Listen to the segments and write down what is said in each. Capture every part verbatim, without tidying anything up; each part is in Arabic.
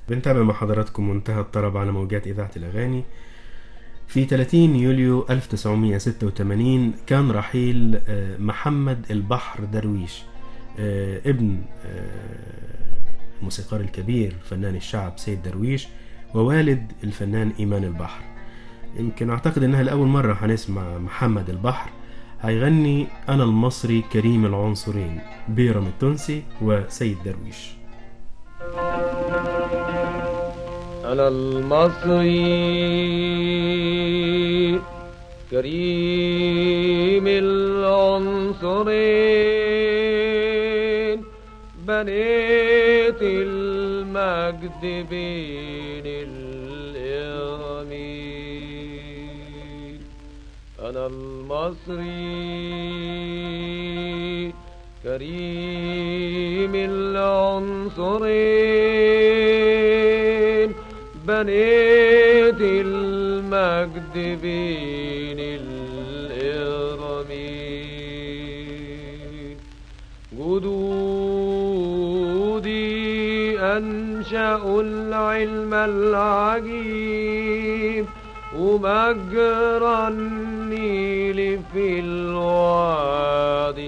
بنتابع مع حضراتكم منتهى الطرب على موجات إذاعة الأغاني. في ثلاثين يوليو ألف وتسعمائة وستة وثمانين كان رحيل محمد البحر درويش، ابن الموسيقار الكبير فنان الشعب سيد درويش ووالد الفنان إيمان البحر. يمكن أعتقد أنها لأول مرة هنسمع محمد البحر هيغني أنا المصري كريم العنصرين، بيرم التونسي وسيد درويش. أنا المصري كريم العنصرين، بنيت المجد بين الإرمين. أنا المصري كريم العنصرين، بنيت المجد بين الإرمين. جدودي أنشأوا العلم العجيب، ومجرى النيل في الوادي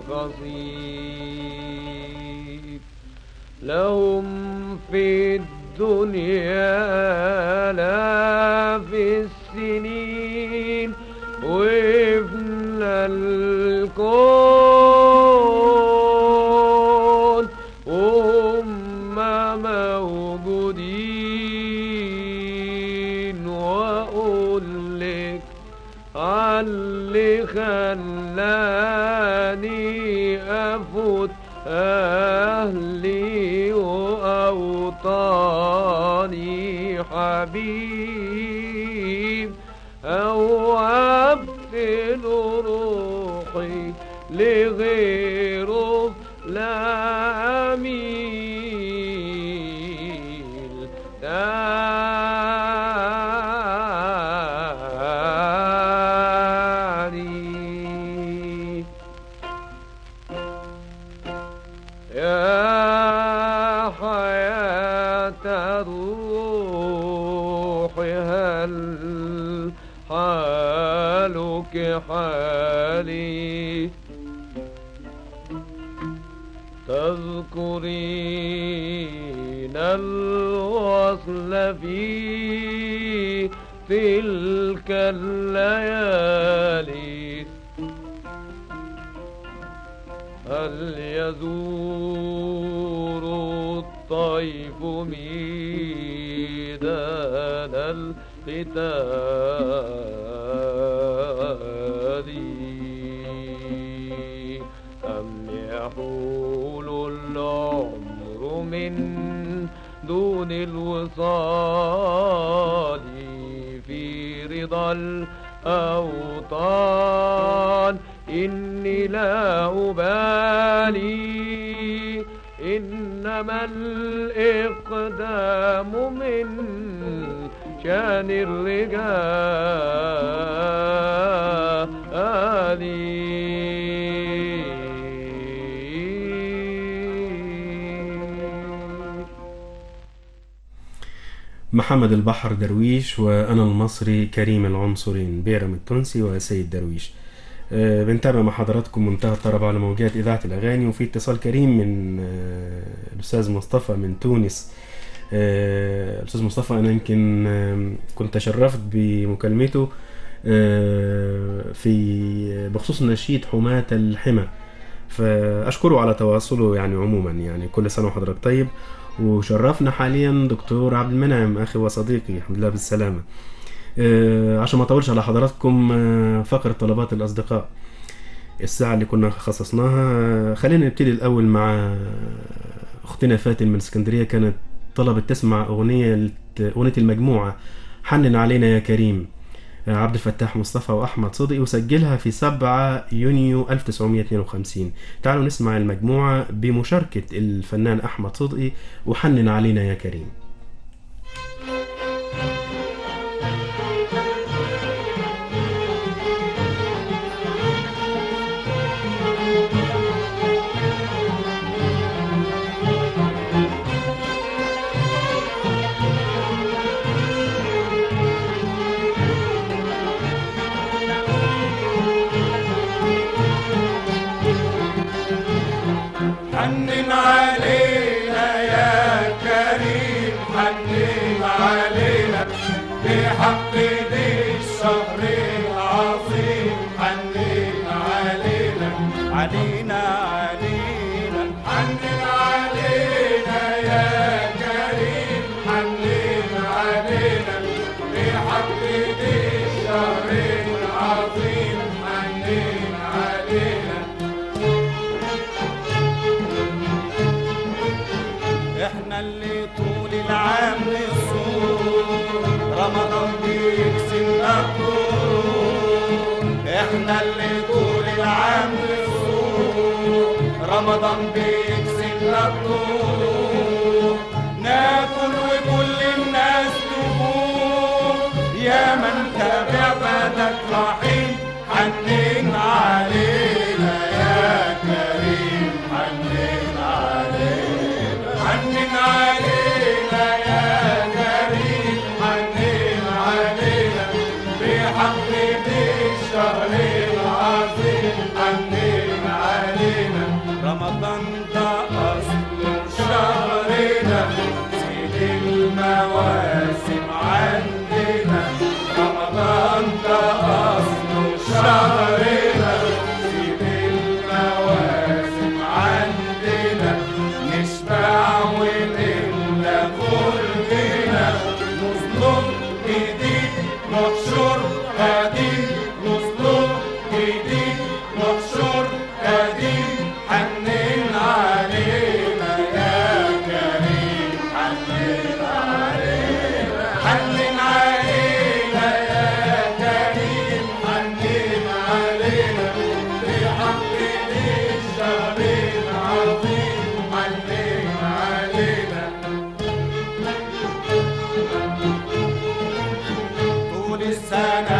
القصيب. لهم في الدنيا آلاف السنين، وابن الكون وهم موجودين. وأقول لك عاللي خلاني أفوت أهلي وأوطاني حبيب، أو أبذل روحي لغيره لا أميل. داني يا حياة روحي، هل حالك حالي؟ تذكرين الوصل في تلك الليالي؟ هل يزور الطيف ميدان القتال، أم يحول العمر من دون الوصال في رضا الأوطان؟ إني لا أبالي، إنما الإقدام من شان الرجال. محمد البحر درويش وأنا المصري كريم العنصرين، بيرم التونسي وسيد درويش. أه بنتابع مع حضراتكم منتهى الطرب على موجات إذاعة الأغاني، وفي اتصال كريم من أه الأستاذ مصطفى من تونس. أه الأستاذ مصطفى أنا يمكن أه كنت تشرفت بمكالمته أه في بخصوص نشيد حماة الحمى، فأشكره على تواصله يعني عموما. يعني كل سنة وحضرتك طيب. وشرفنا حاليا دكتور عبد المنعم أخي وصديقي، الحمد لله بالسلامة. أه عشان ما أطولش على حضراتكم، أه فقرة طلبات الأصدقاء الساعة اللي كنا خصصناها. أه خلينا نبتدي الأول مع أختنا فاتن من اسكندرية، كانت طلبت تسمع أغنية أغنية المجموعة حنن علينا يا كريم، عبد الفتاح مصطفى وأحمد صدقي، وسجلها في سبعة يونيو ألف وتسعمائة واثنين وخمسين. تعالوا نسمع المجموعة بمشاركة الفنان أحمد صدقي وحنن علينا يا كريم. اللي طول العام نصوم رمضان بيكسبنا الطول، احنا اللي طول العام نصوم رمضان بيكسبنا الطول، ناكل وكل الناس تقوم يا من تابع بدك رحيم حنين علينا يا كريم حنين علينا حنين علينا يا كريم حنين علينا بحق الشهر العظيم حنين علينا. رمضان ده أصل شهرنا سيد المواسم عندنا، رمضان ده أصل شهرنا سيد المواسم عندنا، نشبع ونملى خلقنا نظلم جديد نحشر قديم نظلم جديد نحشر قديم حنين علينا يا كريم حنين علينا حنين علينا يا كريم حنين علينا بحق الشهر العظيم حنين علينا. طول السنة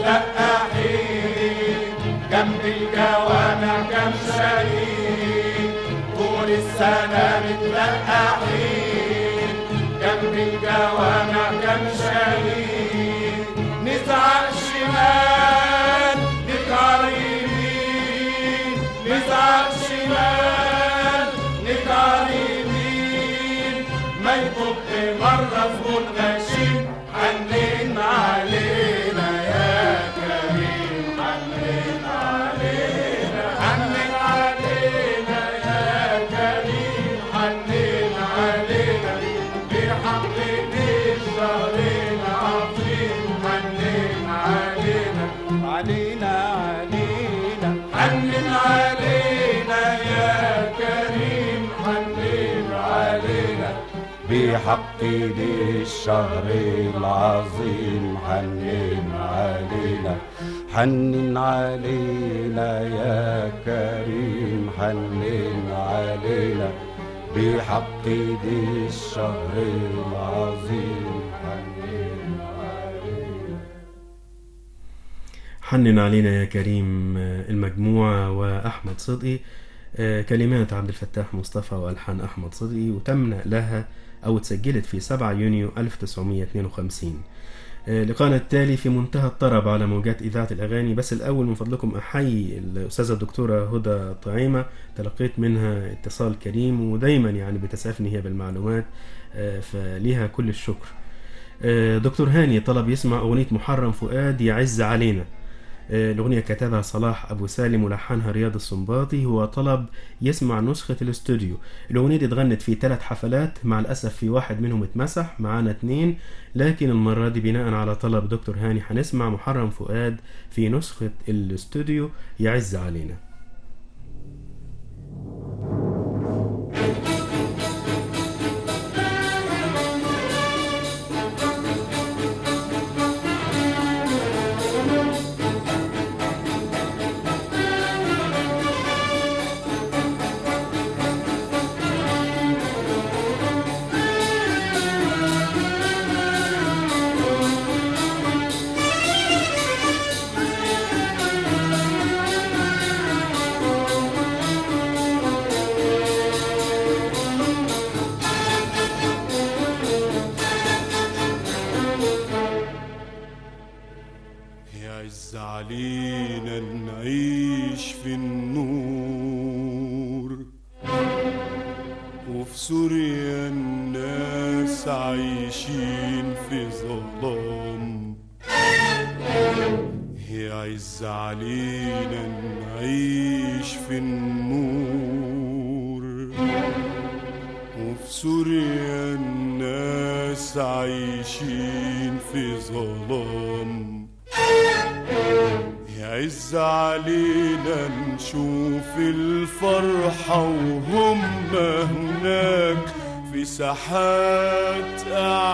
متلقحين جنب الجوامع كم شهيد، طول السنة متلقحين جنب الجوامع كم شهيد، نزعق شمال نكعر يمين نزعق شمال نكعر يمين، ما يطب مرة زبون غشيم حنين علينا يا كريم حنين علينا حنين علينا يا كريم حنين علينا بحق الشهر العظيم حنين علينا علينا علينا حنين علينا يا كريم حنين علينا بحق الشهر العظيم حنين علينا حنين علينا يا كريم حنين علينا بحق الشهر العظيم حنين علينا. حنن علينا يا كريم المجموعة وأحمد صدقي، كلمات عبد الفتاح مصطفى وألحان أحمد صدقي، وتم نقلها أو تسجلت في سبعة يونيو ألف وتسعمائة واثنين وخمسين. لقاءنا التالي في منتهى الطرب على موجات إذاعة الأغاني، بس الأول من فضلكم أحيي الأستاذة الدكتورة هدى طعيمة، تلقيت منها اتصال كريم ودايما يعني بتسعفني هي بالمعلومات، فليها كل الشكر. دكتور هاني طلب يسمع أغنية محرم فؤاد يعز علينا، الأغنية كتبها صلاح أبو سالم ولحنها رياض السنباطي، هو طلب يسمع نسخة الاستوديو. الأغنية دي اتغنت في ثلاث حفلات، مع الأسف في واحد منهم اتمسح، معانا اتنين، لكن المرة دي بناء على طلب دكتور هاني هنسمع محرم فؤاد في نسخة الاستوديو يعز علينا. علينا نعيش في النور، وفي سوريا الناس عايشين في ظلام. يعز علينا نعيش في النور، وفي سوريا الناس عايشين في ظلام. يعز علينا نشوف الفرحة وهم هناك في وساحات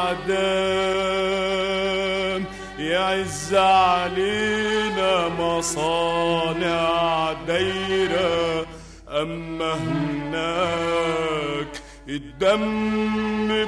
أعدام يعز علينا مصانع دايرة، أما هناك الدم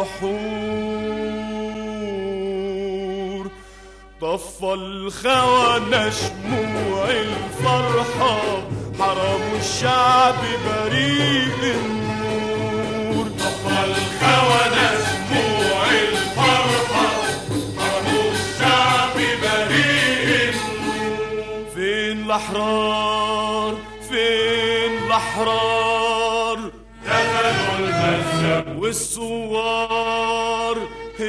ببحور. طفى الخونة شموع الفرحة، حرموا الشعب بريء النور. طفى الخونة شموع الفرحة، حرموا الشعب بريء النور. فين الأحرار فين الأحرار، دخلوا المسجد والثوار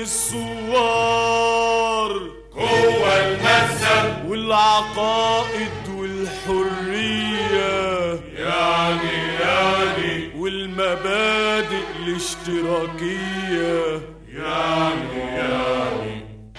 الثوار جوه المسجد، والعقائد والحرية يعني يعني والمبادئ الاشتراكية يعني يعني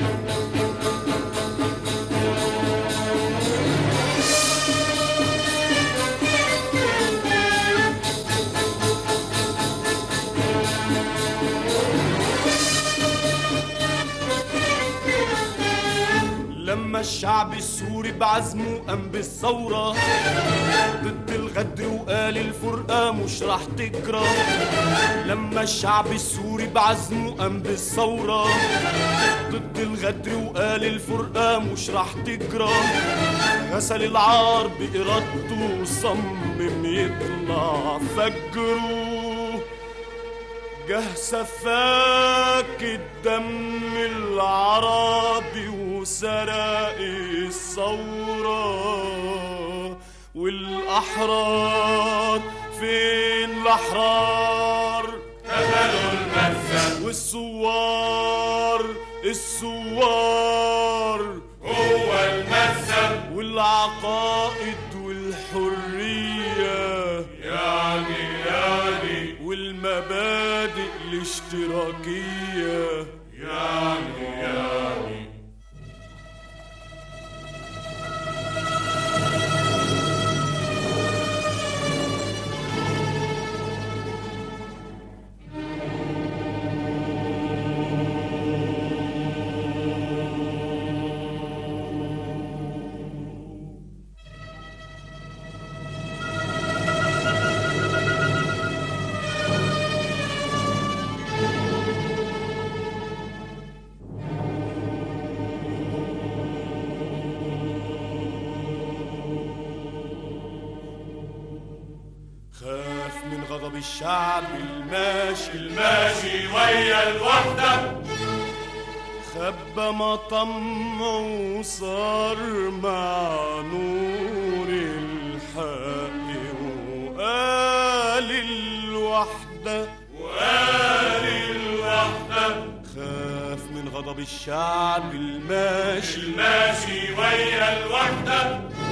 لما الشعب السوري بعزمه قام بالثورة ضد الغدر وقال الفرقة مش راح تجرى. لما الشعب السوري بعزمه قام بالثورة ضد الغدر وقال الفرقة مش راح تجرى. غسل العار بإرادته وصمم يطلع فجره، جه سفاك الدم العربي وسرق الثورة. والأحرار فين الأحرار، دخلوا المسجد والثوار الثوار جوه المسجد، والعقائد والحرية يعني يعني والمبادئ الاشتراكية يعني يعني خاف من غضب الشعب الماشي الماشي ويا الوحدة، خبى مطمه وصار مع نور الحق وقال الوحدة وقال الوحدة. خاف من غضب الشعب الماشي الماشي ويا الوحدة،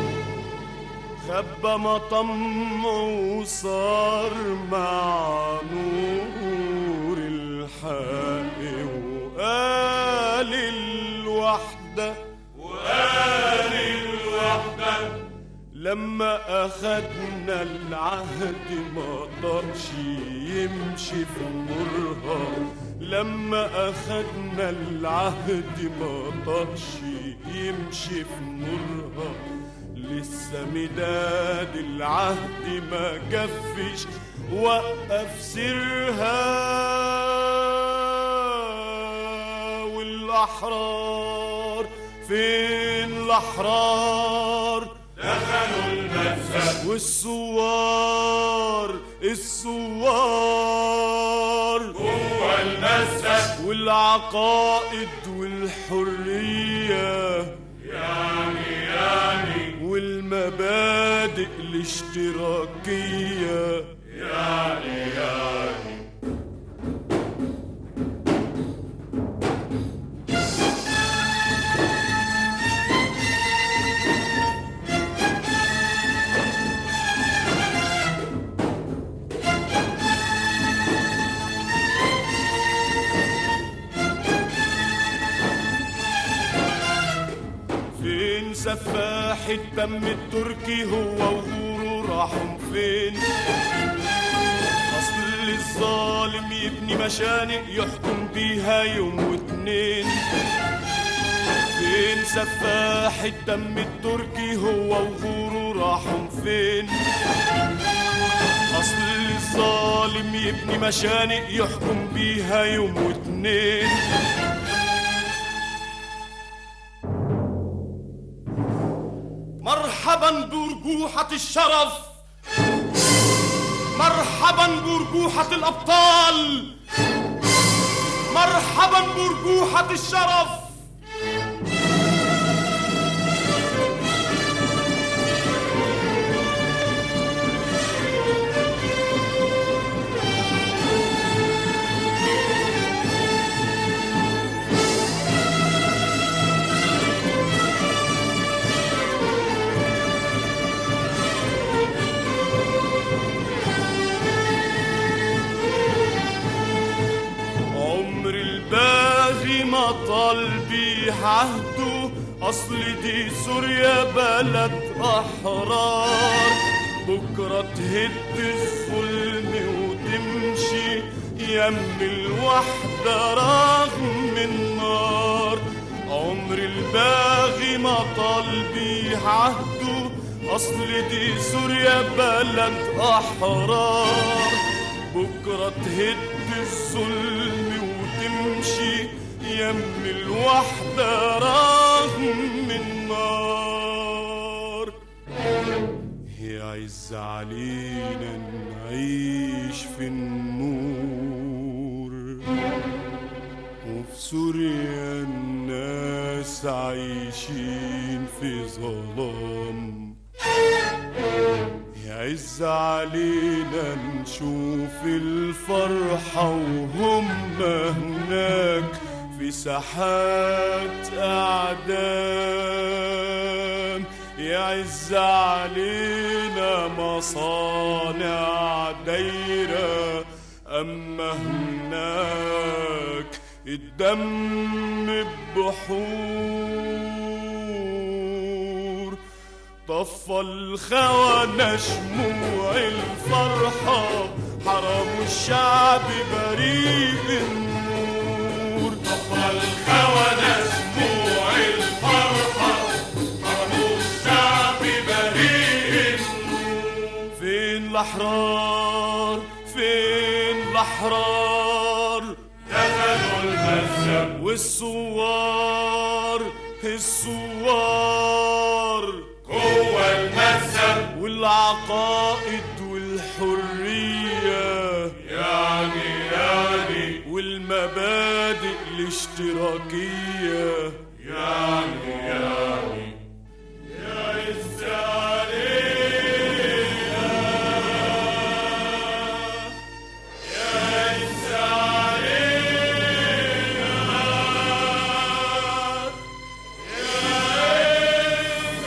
خبى مطمه وصار مع نور الحق وقال الوحدة وقال الوحدة. لما أخدنا العهد ما طقش يمشي في نورها. لما أخدنا العهد ما طقش يمشي في نورها. لسه مداد العهد ما كفش وقف سرها. والأحرار فين الأحرار، دخلوا المسجد والثوار الثوار جوه المسجد، والعقائد والحرية يعني يعني والمبادئ الاشتراكية يعني يعني سفاح الدم التركي هو وغوره راحوا فين؟ أصل الظالم يبني يبني مشانق يحكم بيها يوم واتنين. فين سفاح الدم التركي هو وغوره راحوا فين؟ أصل الظالم يبني مشانق يحكم بيها يوم واتنين. مرحبا برجوحة الشرف، مرحبا برجوحة الأبطال، مرحبا برجوحة الشرف. ما طال بيه عهده، أصل دي سوريا بلد أحرار. بكرة تهد الظلم وتمشي يم الوحدة رغم النار. عمر الباغي ما طال بيه عهده، أصل دي سوريا بلد أحرار. بكرة تهد الظلم وتمشي يم الوحدة رغم النار. يعز علينا نعيش في النور، وفي سوريا الناس عايشين في ظلام. يعز علينا نشوف الفرحة وهم هناك في ساحات أعدام. يعز علينا مصانع دايرة، أما هناك الدم ببحور. طفى الخونة شموع الفرحة، حرموا الشعب بريء النور. طفى الخونة شموع الفرحة، حرموا الشعب بريء النور. فين الأحرار؟ فين الأحرار؟ دخلوا المسجد والثوار، الثوار جوه المسجد، والعقائد والحرية يعني يعني والمبادئ الاشتراكية يعني يعني يعز علينا، يعز علينا، يعز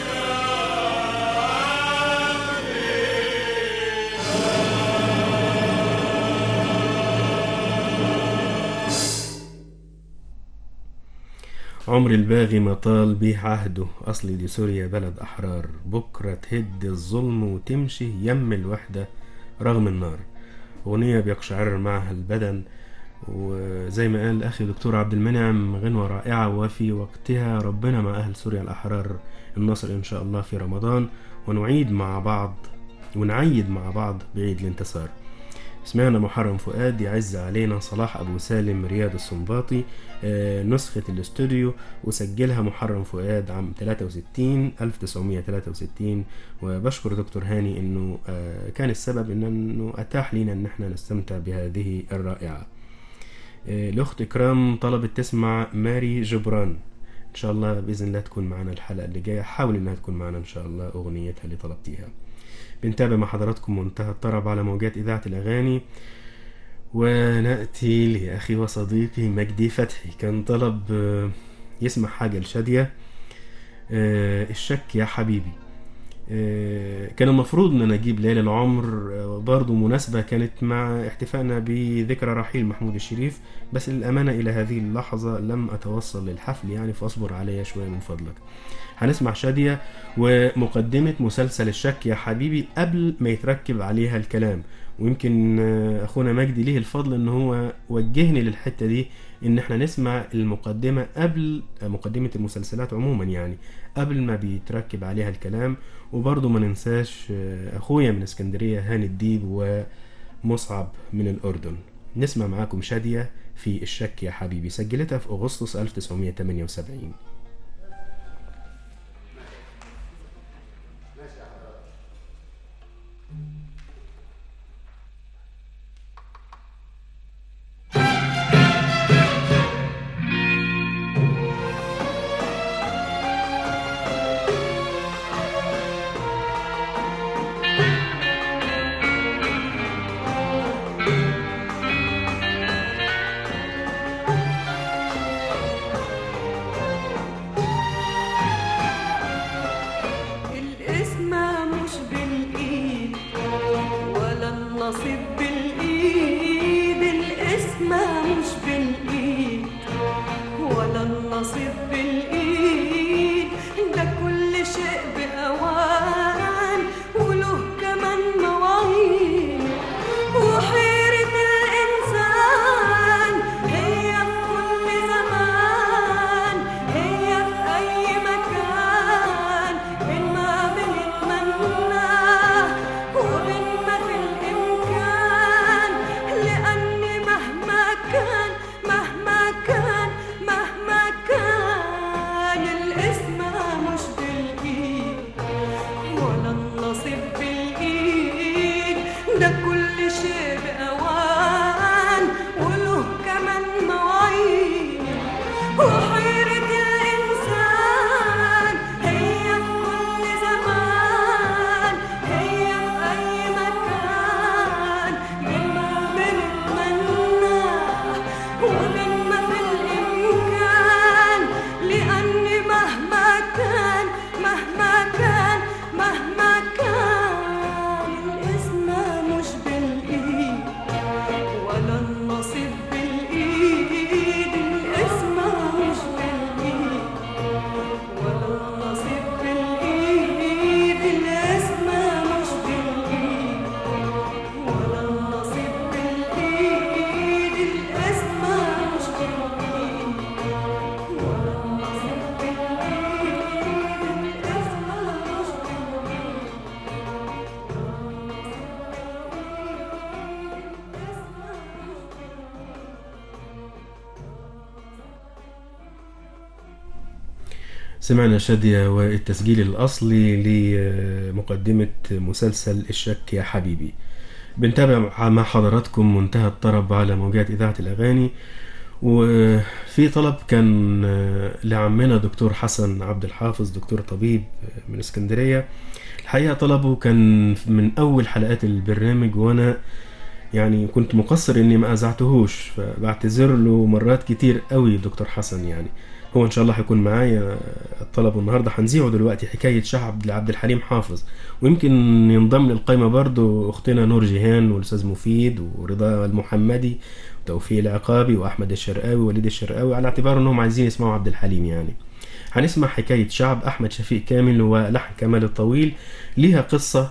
عمر الباغي ما طال بيه عهده، أصل دي سوريا بلد أحرار. بكرة تهد الظلم وتمشي يم الوحدة رغم النار. أغنية بيقشعر معها البدن، وزي ما قال أخي دكتور عبد المنعم غنوة رائعة وفي وقتها. ربنا مع أهل سوريا الأحرار النصر إن شاء الله في رمضان، ونعيد مع بعض ونعيد مع بعض بعيد الانتصار. سمعنا محرم فؤاد، يعز علينا صلاح أبو سالم، رياض السنباطي. آه نسخة الاستوديو وسجلها محرم فؤاد عام ثلاثة وستين ألف وتسعمائة وثلاثة وستين. وبشكر دكتور هاني انه آه كان السبب انه اتاح لنا ان احنا نستمتع بهذه الرائعة. آه الاخت اكرام طلبت تسمع ماري جبران، ان شاء الله باذن الله تكون معنا الحلقة اللي جاية. حاول انها تكون معنا ان شاء الله اغنيتها اللي طلبتيها. بنتابع مع حضراتكم منتهى الطرب على موجات إذاعة الأغاني، ونأتي لأخي وصديقي مجدي فتحي. كان طلب يسمع حاجة لشادية، الشك يا حبيبي. كان المفروض ان انا اجيب ليلة العمر، برضو مناسبة كانت مع احتفائنا بذكرى رحيل محمود الشريف، بس للأمانة الى هذه اللحظة لم اتوصل للحفل يعني، فاصبر عليا شوية من فضلك. هنسمع شادية ومقدمة مسلسل الشك يا حبيبي قبل ما يتركب عليها الكلام، ويمكن اخونا مجدي ليه الفضل ان هو وجهني للحتة دي، ان احنا نسمع المقدمة قبل مقدمة المسلسلات عموما، يعني قبل ما بيتركب عليها الكلام. وبرضو ما ننساش اخويا من اسكندرية هاني الديب ومصعب من الاردن. نسمع معاكم شادية في الشك يا حبيبي، سجلتها في اغسطس ألف وتسعمية وتمانية وسبعين. سمعنا شادية والتسجيل الأصلي لمقدمة مسلسل الشك يا حبيبي. بنتابع مع حضراتكم منتهى الطرب على موجات إذاعة الأغاني. وفي طلب كان لعمنا دكتور حسن عبد الحافظ، دكتور طبيب من اسكندرية. الحقيقة طلبه كان من أول حلقات البرنامج، وأنا يعني كنت مقصر إني ما أزعتهوش، فبعتذر له مرات كتير قوي دكتور حسن. يعني هو ان شاء الله هيكون معايا الطلب النهارده، هنذيعه دلوقتي، حكايه شعب لعبد الحليم حافظ. ويمكن ينضم للقائمه برضو اختنا نور جيهان والاستاذ مفيد ورضا المحمدي وتوفيق العقابي واحمد الشرقاوي ووليد الشرقاوي، على اعتبار انهم عايزين يسمعوا عبد الحليم. يعني هنسمع حكايه شعب احمد شفيق كامل ولحن كمال الطويل. ليها قصه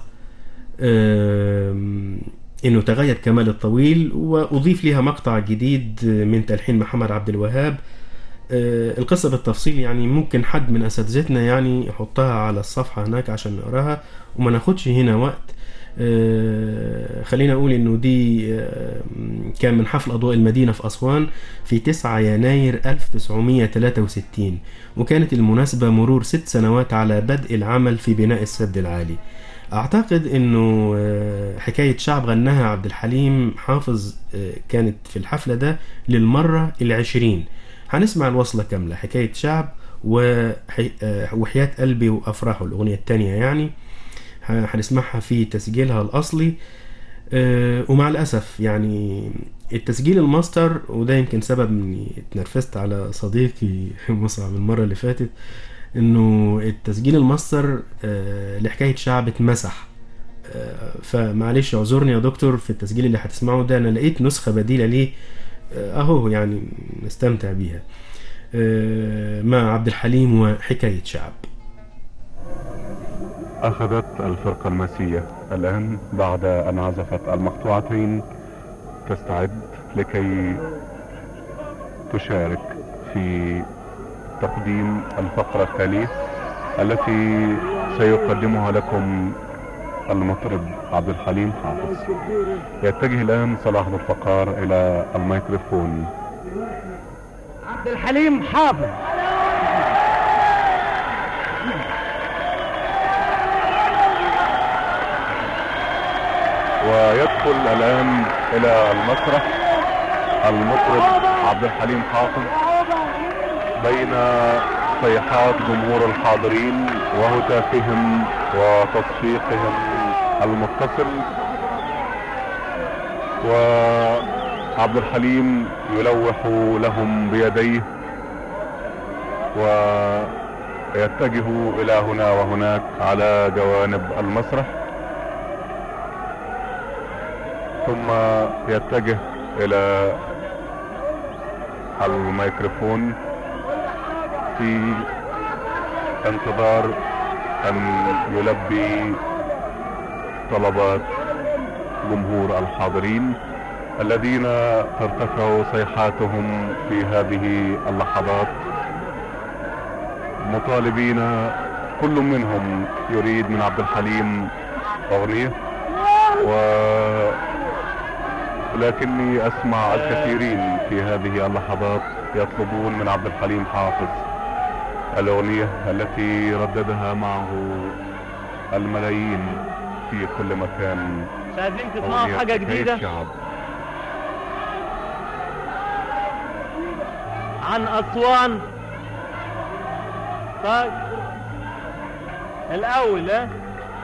انه تغير كمال الطويل واضيف ليها مقطع جديد من تلحين محمد عبد الوهاب. القصة بالتفصيل يعني ممكن حد من أساتذتنا يعني يحطها على الصفحة هناك عشان نقراها وما ناخدش هنا وقت. خلينا أقول إنه دي كان من حفل أضواء المدينة في أسوان في تسعة يناير ألف وتسعمية وتلاتة وستين، وكانت المناسبة مرور ست سنوات على بدء العمل في بناء السد العالي. أعتقد إنه حكاية شعب غناها عبد الحليم حافظ كانت في الحفلة ده للمرة العشرين. هنسمع الوصلة كاملة، حكاية شعب وحي... وحياة قلبي وأفراحه، الأغنية التانية يعني هنسمعها في تسجيلها الأصلي. ومع الأسف يعني التسجيل الماستر، وده يمكن سبب اني اتنرفزت على صديقي مصعب المرة اللي فاتت، انه التسجيل الماستر لحكاية شعب اتمسح. فمعلش اعذرني يا دكتور، في التسجيل اللي هتسمعه ده انا لقيت نسخة بديلة ليه اهو، يعني نستمتع بيها مع عبد الحليم وحكاية شعب. أخذت الفرقة الماسية الآن بعد أن عزفت المقطوعتين تستعد لكي تشارك في تقديم الفقرة التالية التي سيقدمها لكم المطرب عبد الحليم حافظ. يتجه الآن صلاح ذو الفقار إلى الميكروفون. عبد الحليم حافظ. ويدخل الآن إلى المسرح المطرب عبد الحليم حافظ بين صيحات جمهور الحاضرين وهتافهم وتصفيقهم المتصل، وعبد الحليم يلوح لهم بيديه ويتجه إلى هنا وهناك على جوانب المسرح، ثم يتجه إلى الميكروفون في انتظار أن يلبي طلبات جمهور الحاضرين الذين ترتفع صيحاتهم في هذه اللحظات، مطالبين كل منهم يريد من عبد الحليم أغنية، ولكني أسمع الكثيرين في هذه اللحظات يطلبون من عبد الحليم حافظ الأغنية التي رددها معه الملايين في كل مكان. مش عايزين تسمعوا حاجة جديدة عن أسوان؟ طيب الأول ها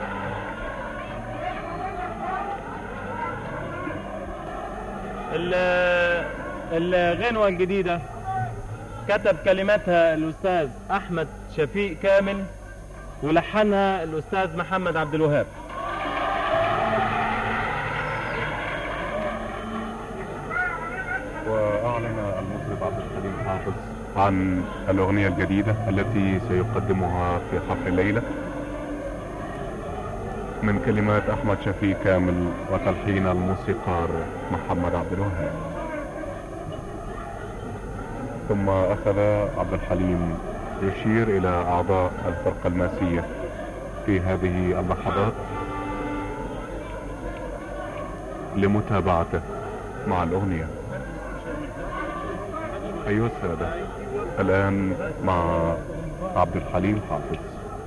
الغنوة الجديدة كتب كلماتها الأستاذ أحمد شفيق كامل ولحنها الأستاذ محمد عبد الوهاب. وأعلن المطرب عبد الحليم حافظ عن الأغنية الجديدة التي سيقدمها في حفل الليلة من كلمات أحمد شفيق كامل وتلحين الموسيقار محمد عبد الوهاب. ثم أخذ عبد الحليم يشير إلى أعضاء الفرقة الماسية في هذه اللحظات لمتابعته مع الأغنية. أيها السادة، الآن مع عبد الحليم حافظ.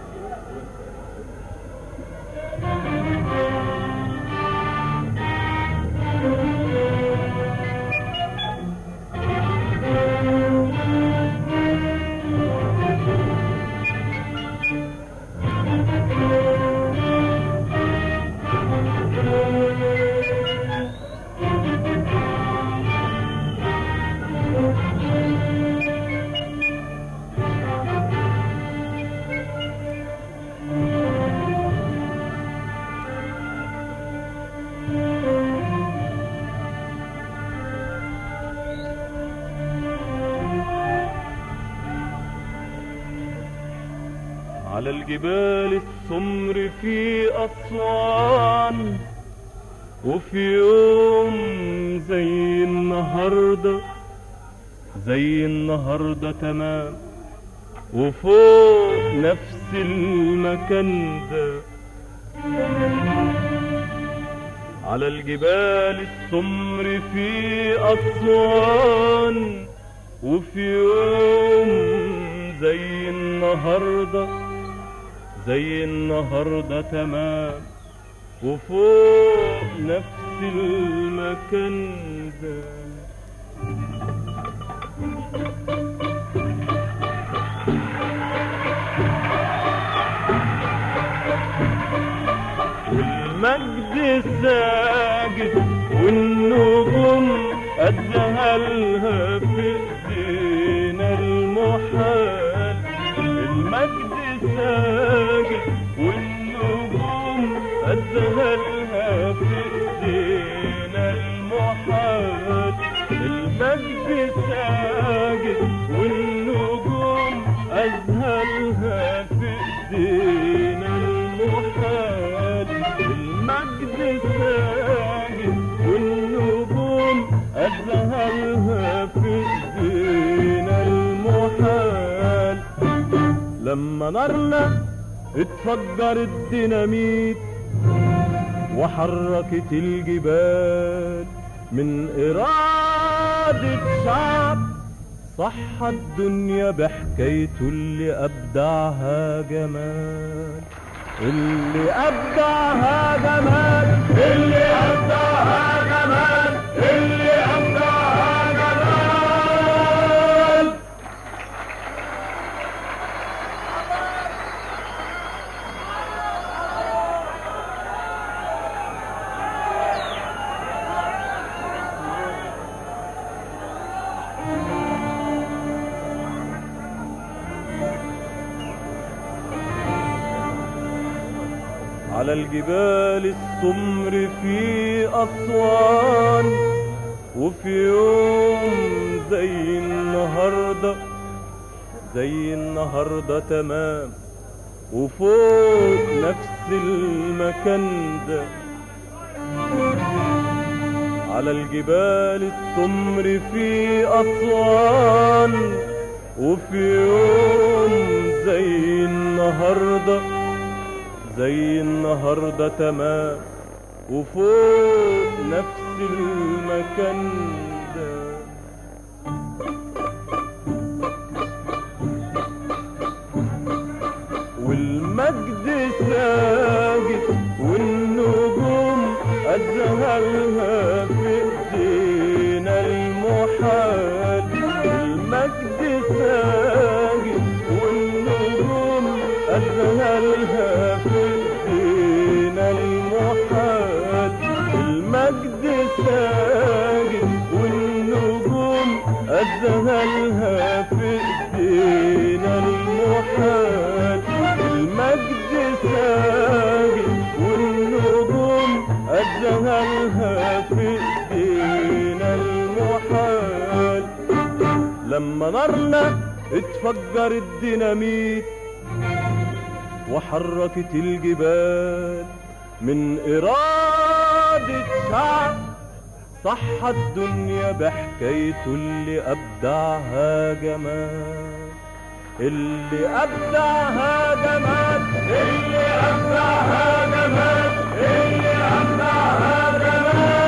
على الجبال السمر في أسوان، وفي يوم زي النهاردة زي النهاردة تمام، وفوق نفس المكان ده على الجبال السمر في أسوان، وفي يوم زي النهاردة زي النهاردة تمام، وفوق نفس المكان ده والمجد ساجد والنجوم أدهلها في ايدينا المحال، المجد ساجد والنجوم أدهلها في ايدينا المحال، المجد ساجد والنجوم أدهلها في ايدينا المحال. المحال، المجد ساجد والنجوم أذهلها في ايدينا المحال. لما نارنا اتفجر الديناميت وحركت الجبال من إرادة شعب، صح الدنيا بحكايته اللي أبدعها جمال، اللي أبدعها جمال، اللي أبدعها جمال، اللي أبدعها جمال. على الجبال السمر في أسوان، وفي يوم زي النهاردة زي النهاردة تمام، وفوق نفس المكان ده على الجبال السمر في أسوان، وفي يوم زي النهاردة زي النهاردة تمام، وفوق نفس المكان ده والمجد ساجد والنجوم أذهلها في ايدينا المحال. المجد ساجد والنجوم أذهلها في ايدينا المحال. المجد ساجد والنجوم أذهلها في ايدينا المحال. المجد ساجد والنجوم أذهلها في ايدينا المحال. لما نارنا اتفجر الديناميت وحركت الجبال من إرادة شعب، صح الدنيا بحكايته اللي أبدعها جمال، اللي أبدعها جمال، اللي أبدعها جمال، اللي أبدعها جمال.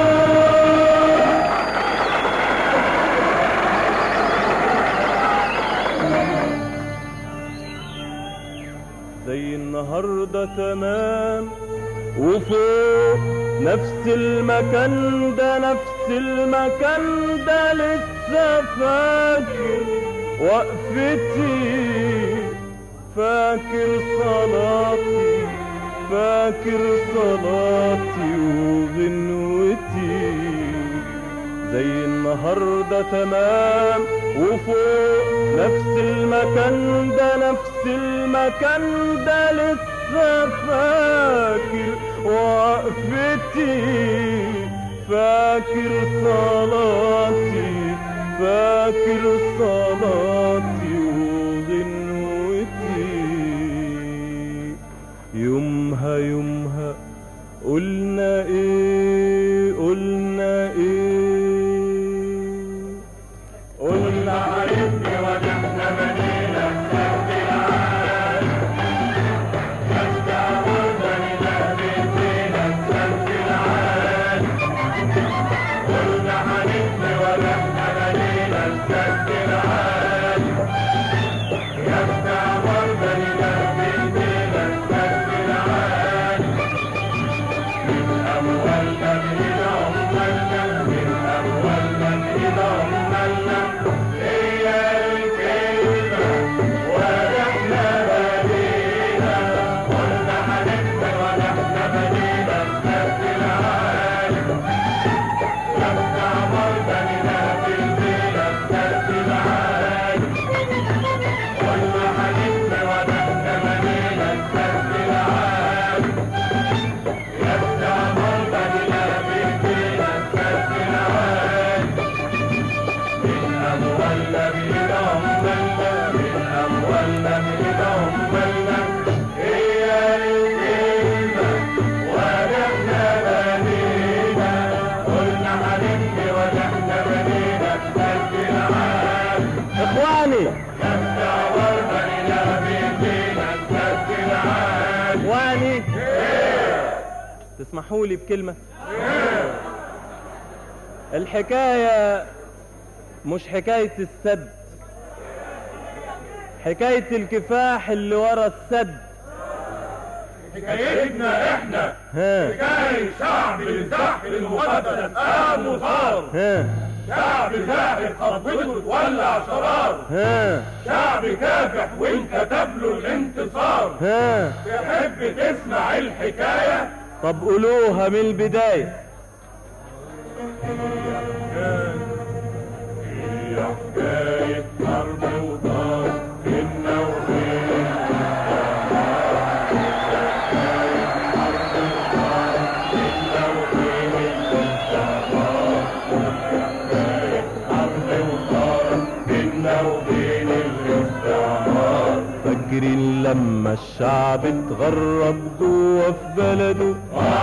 زي النهاردة تمام، وفوق نفس المكان ده نفس المكان ده لسه فاكر وقفتي، فاكر صلاتي، فاكر صلاتي وغنوتي. زي النهاردة تمام، وفوق نفس المكان ده نفس المكان ده لسه فاكر وقفتي، فاكر صلاتي، فاكر صلاتي وغنوتي. يومها يومها قلنا ايه، قلنا ايه، قلنا عرفني ونحن بنينا السد العال، نفتح وردنا بيتنا السد العال. قلنا عرفني ونحن بنينا السد العال، يفتح وردنا بيتنا السد العال. من أولنا بإيد عمالنا، من أولنا بإيد عمالنا، هي الكلمة ونحن بنينا. قلنا هنبني ونحن بنينا السد العال، يفتح وردنا بإيدينا السد العال. قلنا هنبني ونحن بنينا السد العال، يفتح وردنا بإيدينا السد العال. من أموالنا بإيد عمالنا، من أموالنا بإيد عمالنا، هي الكلمة اخواني يبدع وردا إلى بيتنا السد العالي. اخواني تسمحوا لي بكلمة؟ الحكاية مش حكاية السد، حكاية الكفاح اللي ورا السد. حكايتنا احنا ها حكاية شعب الزحف المقدس قام وصار. ها شعب زاهد خطوته تولع شرار. ها شعب كافح وانكتب له الانتصار. ها تحب تسمع الحكاية؟ طب قولوها من البداية. هي حكاية حرب وطار بينا وبين فاكرين لما الشعب اتغرب جوه في بلده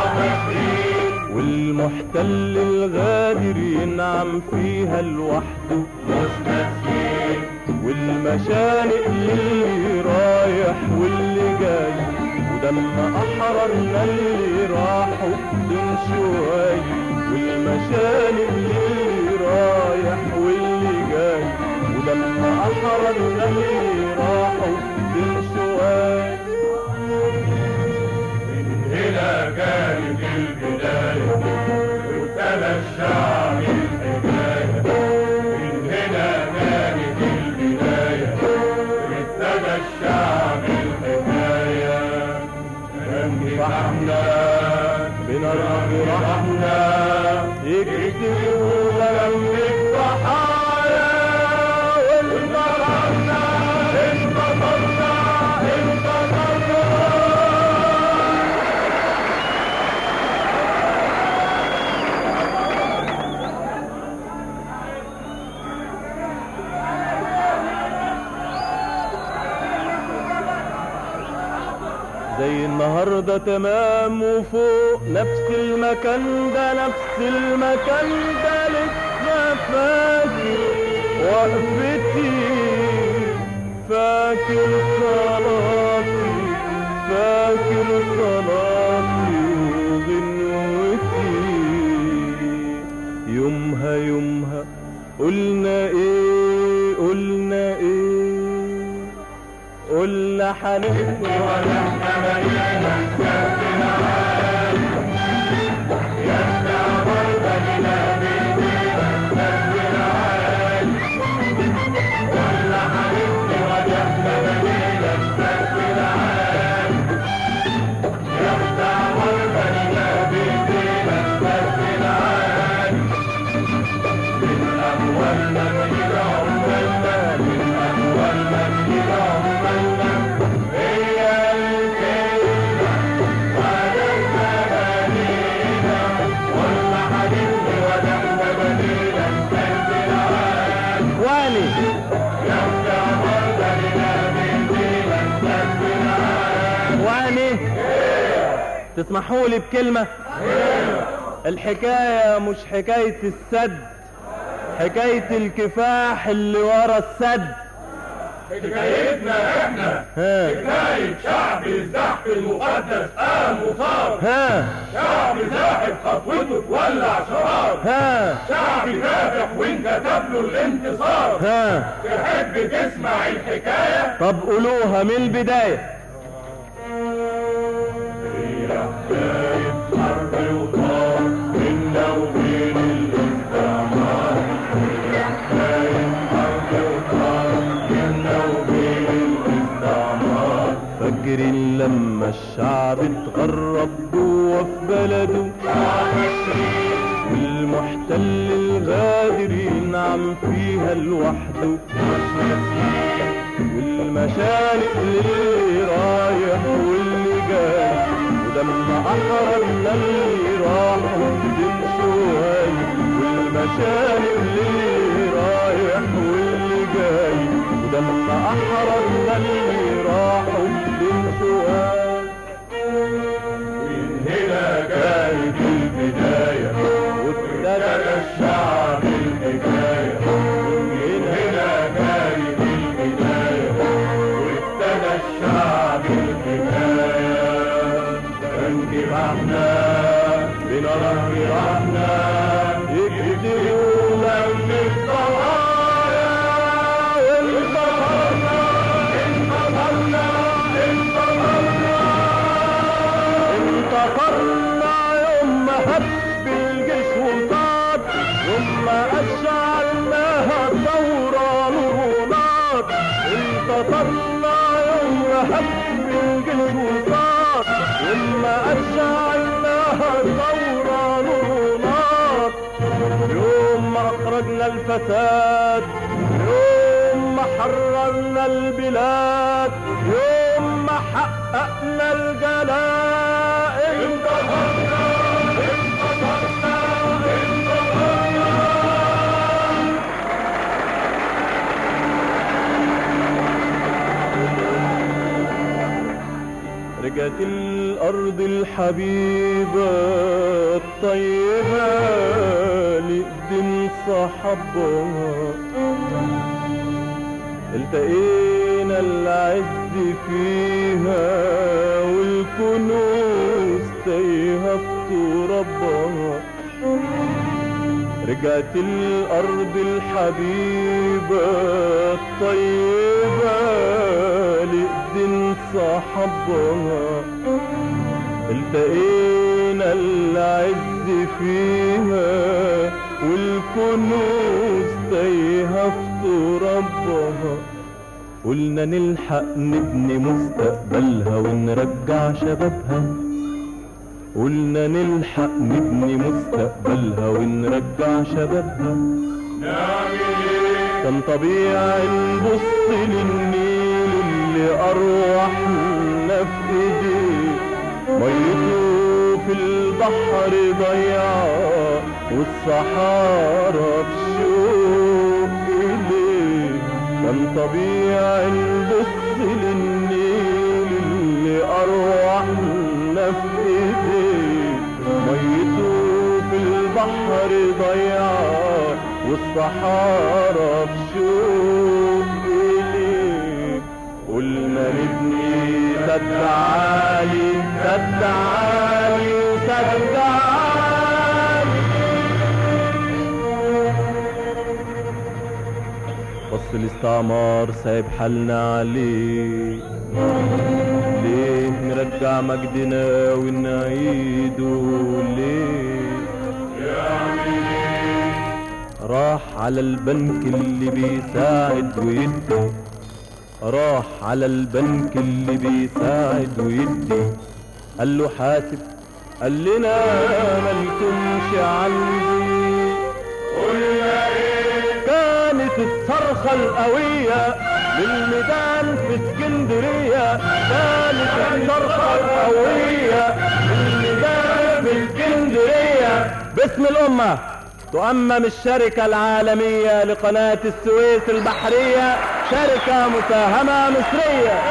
والمحتل الغادر ينعم فيها لوحده والمشانق اللي رايح واللي جاي ودم احررنا اللي راحوا بدون شوي والمشانق اللي رايح واللي جاي ودم احررنا اللي راحوا بدون شوي. من هنا كانت البداية وابتدى الشعب الحكاية. من هنا كانت البداية وابتدى الشعب الحكاية. كان كفاحنا بنرى فرحنا يكتبوا ولم الضحايا وانتصرنا انتصرنا انتصرنا. زي النهاردة تمام وفوق نفس المكان ده نفس المكان ده لسه فاكر وقفتي فاكر صلاتي فاكر صلاتي وغنوتي. يومها يومها قلنا ايه قلنا ايه قلنا حنبني ونحن مدينة السد العالي. يبدع وردا إلى بيتنا السد العالي. ولا حنبني ونحن مدينة السد العالي. يبدع وردا إلى بيتنا السد العالي. من أول من يدعو منا من أول من يدعو منا هي الكلمة ونحن بنينا. ولا حنبني ونحن بنينا السد العالي. اخواني يبدع وردا إلى بيتنا السد العالي. اخواني تسمحوا لي بكلمة؟ الحكاية مش حكاية السد، حكاية الكفاح اللي ورا السد. حكايتنا احنا ها حكاية شعب الزحف المقدس قام وصار. ها شعب زاحف خطوته تولع شرار. ها شعب كافح وانكتب له الانتصار. ها تحب تسمع الحكاية؟ طب قولوها من البداية. هي حكاية حرب وطار بينا وبين الاستعمار. هي حكاية حرب وطار بينا وبين الاستعمار. فاكرين لما الشعب اتغرب جوه في بلده والمحتل الغادر ينعم فيها لوحده والمشانق اللي رايح واللي جاي ودم احررنا اللي راحوا بدون شوي والمشانق اللي رايح واللي جاي ودم احررنا اللي راحوا بدون شوي. من هنا كانت البداية وابتدى الشعب الحكاية. من هنا كانت انتصرنا يوم هب الجيش وصار يوم ما أشعلناها ثورة نور نار يوم ما أخرجنا الفساد يوم ما حررنا البلاد يوم ما حققنا الجلاء انتصرنا انتصرنا انتصرنا. رجعت الأرض الحبيبة الطيبة لقدم صحبها التقينا العز فيها والكنوز تايهة في ترابها. رجعت الأرض الحبيبة الطيبة لقدم صحبها التقينا العز فيها والكنوز تايهة في ترابها. قلنا نلحق نبني مستقبلها ونرجع شبابها قلنا نلحق نبني مستقبلها ونرجع شبابها. كان طبيعي نبص للنيل اللي أرواحنا في ايديه ميته في البحر ضيعة والصحارى بشوق إليه. كان طبيعي نبص للنيل اللي أرواحنا في ايديه ميته في البحر ضيعة والصحارى بشوق إليه. قلنا نبني سد عالي سد عالي سد عالي. بص الاستعمار سايب حالنا عليه ليه نرجع مجدنا ونعيده ليه راح على البنك اللي بيساعد ويدي راح على البنك اللي بيساعد ويدي قال له حاسب قال لنا مالكمش عندي. قلنا ايه كانت الصرخة القوية للميدان في اسكندرية كانت الصرخة القوية للميدان في اسكندرية. باسم الأمة تؤمم الشركة العالمية لقناة السويس البحرية شركة مساهمة مصرية.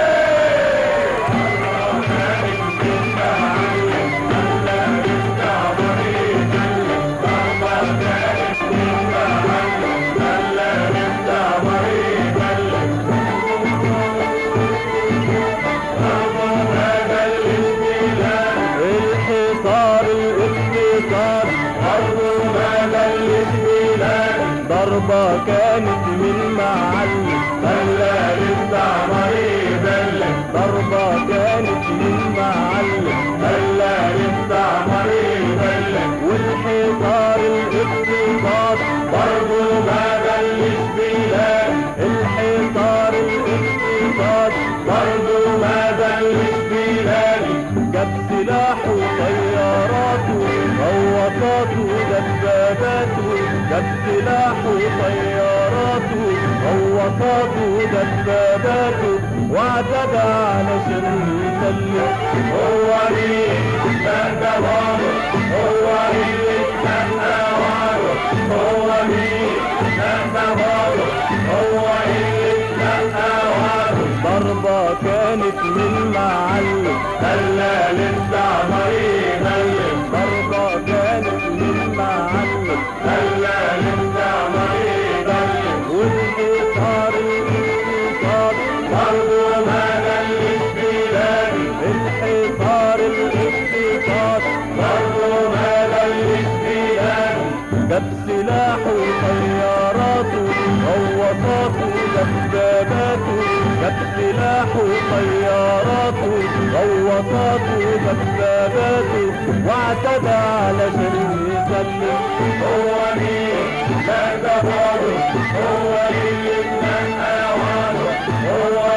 ضربة كانت من معلم خلى الاستعمار يبلد. ضربة كانت من معلم خلى الاستعمار يبلد. والحصار الاقتصاد برضه ما بلش بلاد. الحصار الاقتصاد برضه ما بلش بلاد. جاب سلاحه وطياراته غواصاته ودباباته جاب سلاحه وطياراته غواصاته ودباباته واعتدى علشان يسلم. هو مين ده بابا هو مين ده وعده هو مين ده بابا هو مين ده وعده. ضربة كانت من معلم خلى الاستعمار يبلد. ضربة كانت من معلم خلى الاستعمار يبلد. والحصار الاقتصاد برضه ما بلش بلادي. الحصار الاقتصاد برضه ما بلش بلادي. جاب سلاحه وطياراته غواصاته ودباباته جاب سلاحه وطياراته غواصاته ودباباته واعتدى علشان يسلم. هو مين ده بابا هو اللي اتنقى وعده هو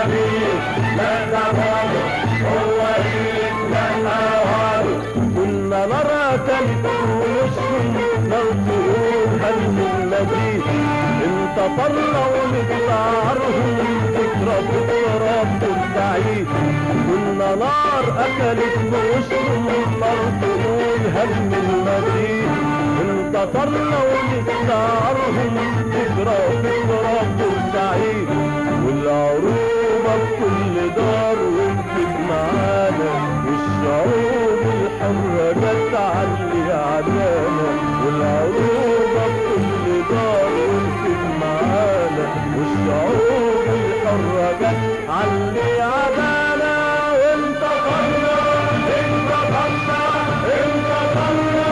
انتصرنا ونستعرهم ذكرى في التراب بورسعيد. كنا نار اكلت بوشهم نار تقول هدم المزيد. انتصرنا ونستعرهم ذكرى في التراب بورسعيد. والعروبة بكل دار وقفت معانا والشعوب الحرة جت علي عدانا. والعروبة بكل دار وقفت معانا والشعوب الحرة جت علي عدانا. وانتصرنا انتصرنا انتصرنا.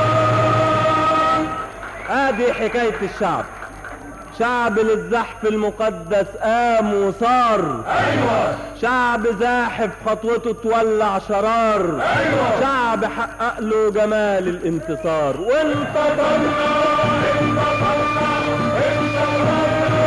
ادي حكاية الشعب. شعب للزحف المقدس قام وصار. ايوه. شعب زاحف خطوته تولع شرار. ايوه. شعب حقق له جمال الانتصار. وانتصرنا انتصرنا انتصرنا.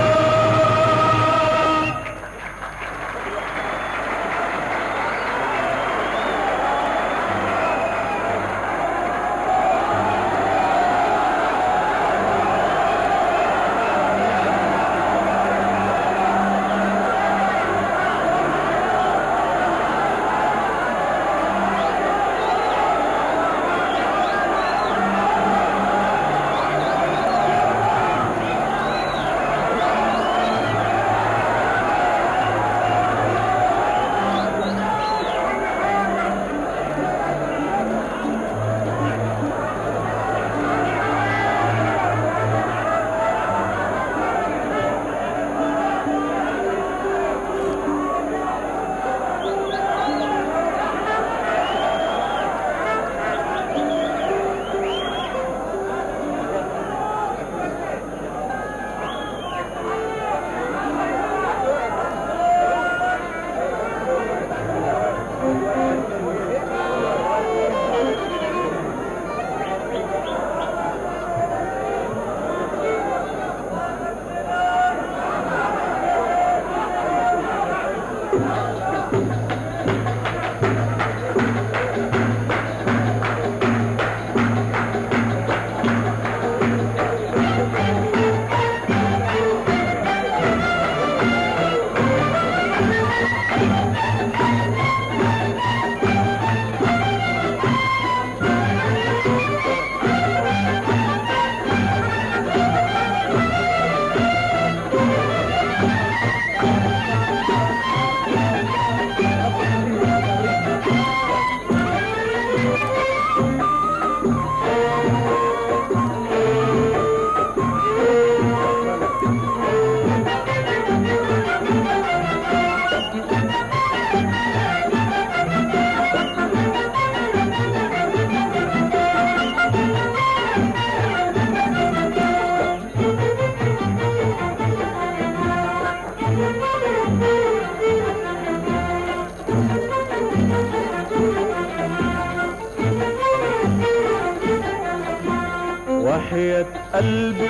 وحياة قلبي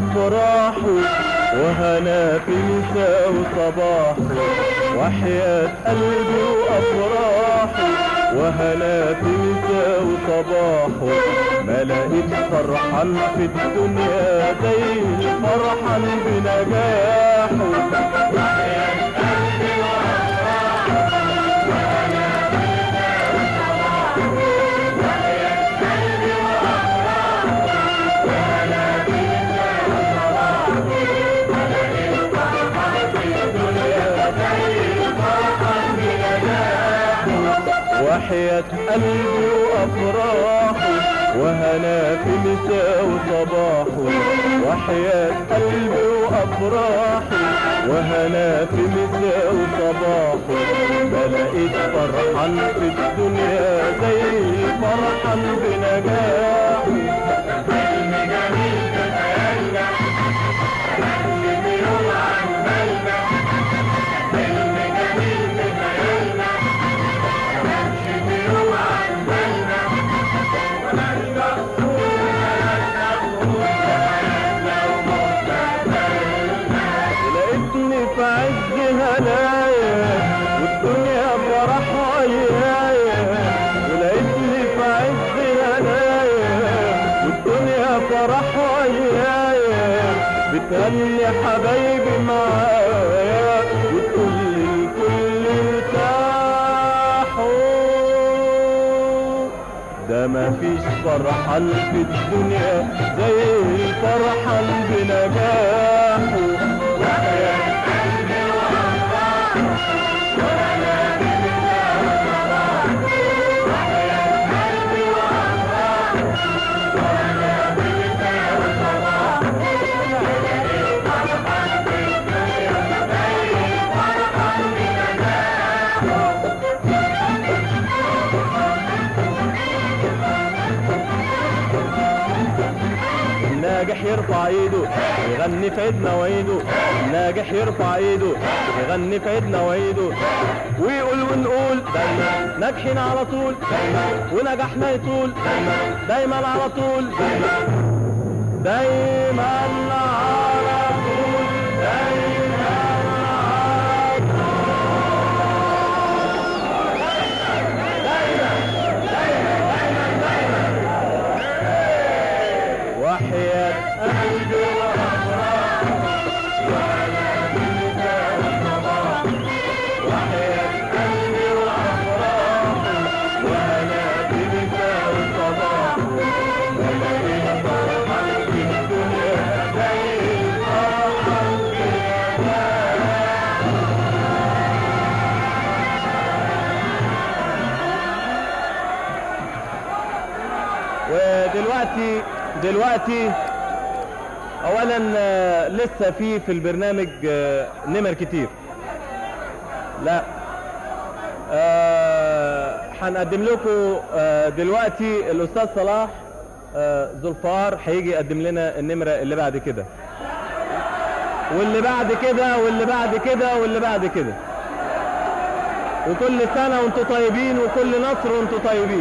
وأفراحه وهنا في مساء وصباحه. وحياة قلبي وأفراحه وهنا في مساء وصباحه. ما لقيت فرحان في الدنيا زي الفرحان بنجاحه. وحياة قلبي وأفراحه وهنا في مساء وصباحه. وحياة قلبي وأفراحه وهنا في مساء وصباحه. ما لقيت فرحان في الدنيا زي الفرحان بنجاحه. وحياة قلبي وأفراحه وهنا في مساء وصباحه. وحياة قلبي وأفراحه وهنا في مساء وصباحه. ما لقيت فرحان في الدنيا زي فرحان بنجاحه. حلم جميل بخيالنا حلم يوم عن بالنا. حلم جميل بخيالنا حلم يوم عن بالنا. لقيتني في عز هنايا والدنيا فرح ويايا. ولقيتني في عز هنايا والدنيا فرح ويايا. بتهني حبايبي معايا وتقول للكل ارتاحوا. ده مفيش فرحان في الدنيا زي الفرحان بنجاحه. وحياة قلبي وأفراح وأنا بمساوي صباح. وحياة قلبي وأفراح وأنا بمساوي صباح. فرحان في الدنيا زي الفرحان بنجاحه. الناجح يرفع ايده يغني في عيد مواعيده. الناجح يرفع ايده يغني في عيد مواعيده ويقول ونقول دايما ناجحين على طول. دايما ونجاحنا يطول. دايما دايما على طول. دايما دايما على طول. دايما على طول. دايما دايما دايما دايما. وحياة قلبي وأفراح وأنا بمساوي صباح. وحياة قلبي وأفراح وأنا بمساوي صباح. ومفيش فرحان في الدنيا زي الفرحان بنجاحه. ودلوقتي دلوقتي اولا لسه في في البرنامج نمر كتير. لا هنقدم لكم دلوقتي الاستاذ صلاح ذوالفقار هيجي يقدم لنا النمره اللي بعد كده واللي بعد كده واللي بعد كده واللي بعد كده. وكل سنه وانتم طيبين وكل نصر وانتم طيبين.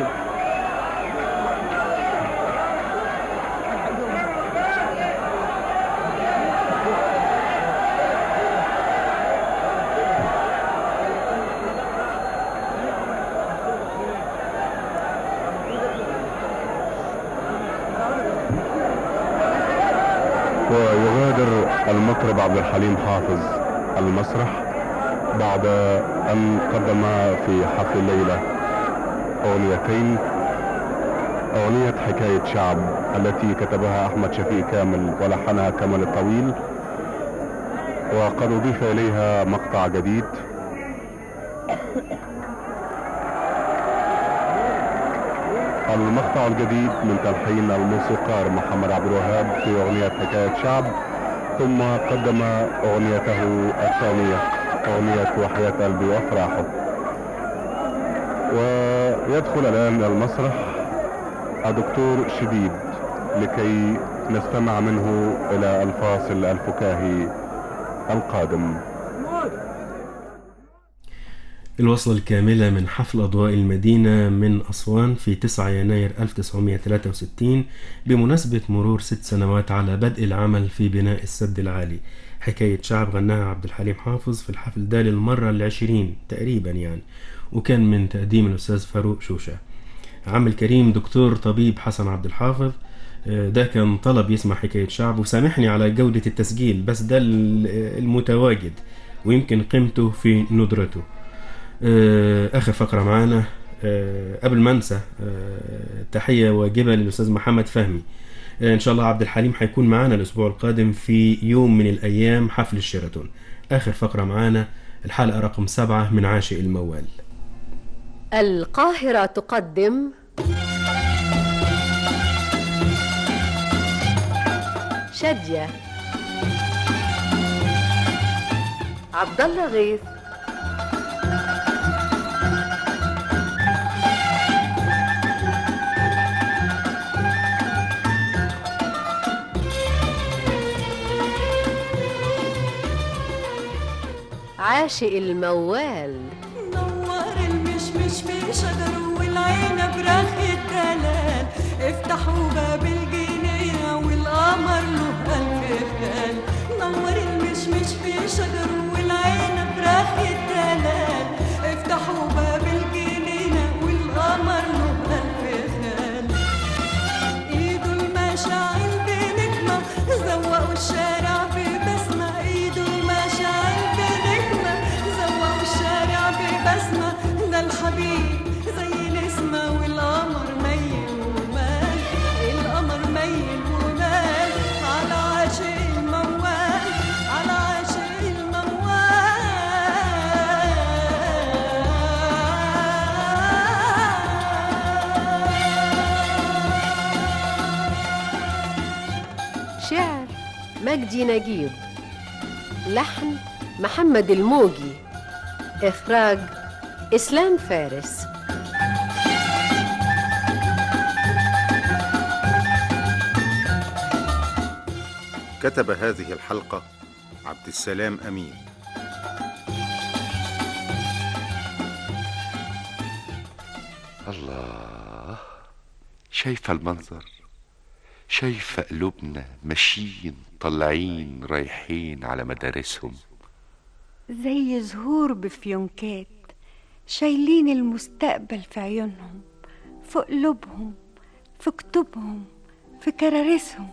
ويغادر المطرب عبد الحليم حافظ المسرح بعد أن قدم في حفل الليلة أغنيتين. أغنية حكاية شعب التي كتبها أحمد شفيق كامل ولحنها كمال الطويل، وقد أضيف إليها مقطع جديد. المقطع الجديد من تلحين الموسيقار محمد عبد الوهاب في أغنية حكاية شعب، ثم قدم أغنيته الثانية أغنية وحياة قلبي وأفراحه. ويدخل الآن المسرح الدكتور شديد لكي نستمع منه إلى الفاصل الفكاهي القادم. الوصلة الكاملة من حفل أضواء المدينة من أسوان في تسعة يناير ألف وتسعمائة وثلاثة وستين بمناسبة مرور ست سنوات على بدء العمل في بناء السد العالي. حكاية شعب غناها عبد الحليم حافظ في الحفل ده للمرة العشرين تقريبا يعني، وكان من تقديم الأستاذ فاروق شوشة. عم الكريم دكتور طبيب حسن عبد الحافظ ده كان طلب يسمع حكاية شعب، وسامحني على جودة التسجيل بس ده المتواجد ويمكن قيمته في ندرته. آخر فقرة معانا قبل ما انسى تحية واجبة للأستاذ محمد فهمي. إن شاء الله عبد الحليم هيكون معانا الأسبوع القادم في يوم من الأيام حفل الشيراتون. آخر فقرة معانا الحلقة رقم سبعة من عاشق الموال. القاهرة تقدم شادية عبد الله غيث. عاشق الموال. نور المشمش في شجر والعنب رخ الدلال، افتحوا باب الجنينة والقمر له ألف خال. نور المشمش في شجر والعنب رخ الدلال، افتحوا باب الجنينة والقمر له ألف خال. ايده المشاعل بنجمة زوقوا الشارع ببسمة، مجدي نجيب، لحن محمد الموجي، إخراج إسلام فارس. كتب هذه الحلقة عبد السلام أمين. الله، شايفة المنظر؟ شايفة قلوبنا ماشيين طالعين رايحين على مدارسهم زي زهور بفيونكات، شايلين المستقبل في عيونهم، في قلوبهم، في كتبهم، في كرارسهم.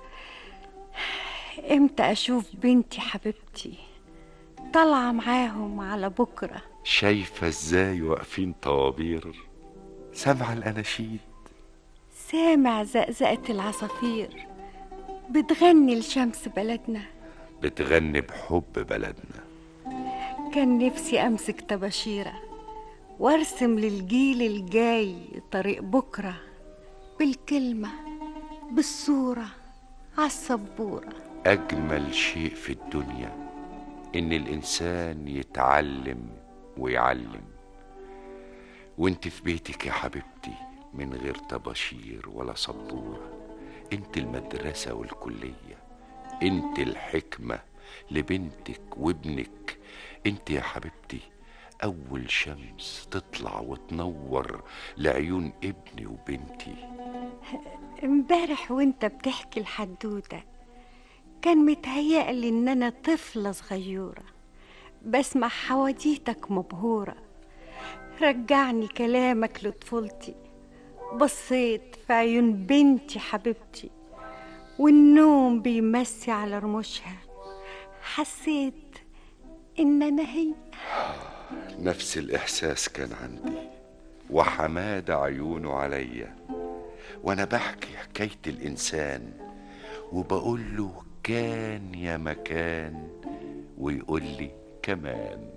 امتى اشوف بنتي حبيبتي طالعة معاهم على بكرة؟ شايفة ازاي واقفين طوابير، سامعة الأناشيد، سامع زقزقة العصافير بتغني لشمس بلدنا، بتغني بحب بلدنا. كان نفسي أمسك طباشيرة وارسم للجيل الجاي طريق بكرة، بالكلمة بالصورة عالسبورة. أجمل شيء في الدنيا إن الإنسان يتعلم ويعلم، وانت في بيتك يا حبيبتي من غير طباشير ولا سبورة. انت المدرسة والكلية، انت الحكمة لبنتك وابنك. انت يا حبيبتي أول شمس تطلع وتنور لعيون ابني وبنتي. امبارح وانت بتحكي الحدوتة كان متهيألي ان انا طفلة صغيرة بسمع حواديتك مبهورة. رجعني كلامك لطفولتي، بصيت في عيون بنتي حبيبتي والنوم بيمسي على رموشها، حسيت ان انا هي. نفس الإحساس كان عندي وحماد عيونه عليا وانا بحكي حكاية الإنسان وبقول له كان يا مكان ويقول لي كمان.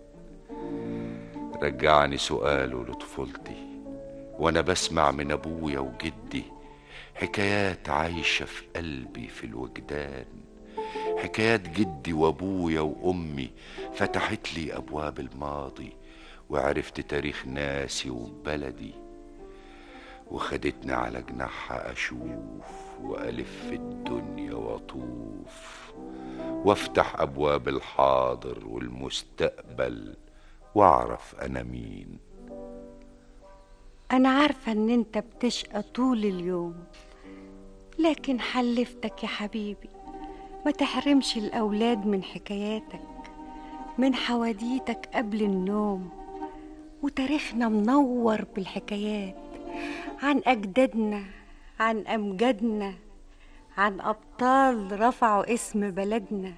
رجعني سؤاله لطفولتي وانا بسمع من ابويا وجدي حكايات عايشة في قلبي في الوجدان، حكايات جدي وابويا وامي فتحت لي ابواب الماضي وعرفت تاريخ ناسي وبلدي، وخدتني على جناحها اشوف والف الدنيا واطوف وافتح ابواب الحاضر والمستقبل واعرف انا مين. انا عارفة ان انت بتشقى طول اليوم، لكن حلفتك يا حبيبي ما تحرمش الاولاد من حكاياتك، من حواديتك قبل النوم. وتاريخنا منور بالحكايات عن اجدادنا، عن امجادنا، عن ابطال رفعوا اسم بلدنا.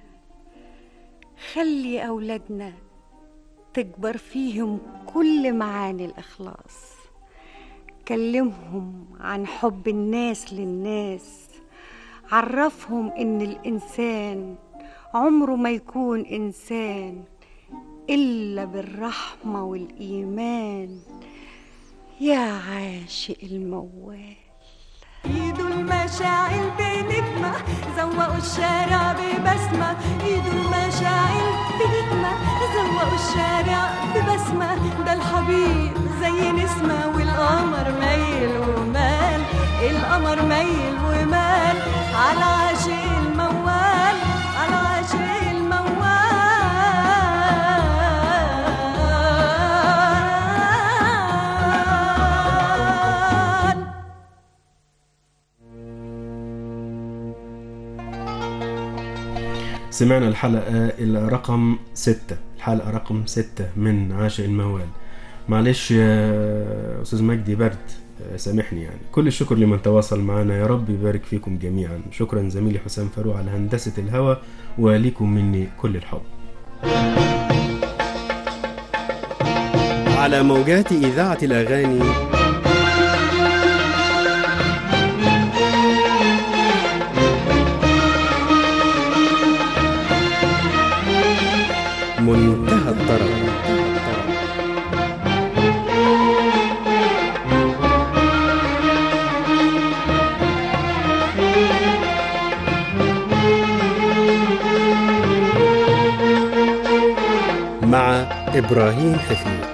خلي اولادنا تكبر فيهم كل معاني الاخلاص، كلمهم عن حب الناس للناس، عرفهم ان الانسان عمره ما يكون انسان الا بالرحمة والايمان. يا عاشق الموال، ايدوا المشاعل بنجمة زوقوا الشارع ببسمة، ايدوا المشاعل بنجمة زوقوا الشارع ببسمة. ده الحبيب زي نسمة والقمر ميل ومال، القمر ميل ومال على عاشق الموال، على عاشق الموال. سمعنا الحلقة الرقم ستة، الحلقة رقم ستة من عاشق الموال. معلش يا أستاذ مجدي برد، سامحني يعني. كل الشكر لمن تواصل معنا، يا رب يبارك فيكم جميعا. شكرا زميلي حسام فاروق على هندسة الهوى، وليكم مني كل الحب. على موجات إذاعة الأغاني منتهى الطرب. مع إبراهيم حفيظ.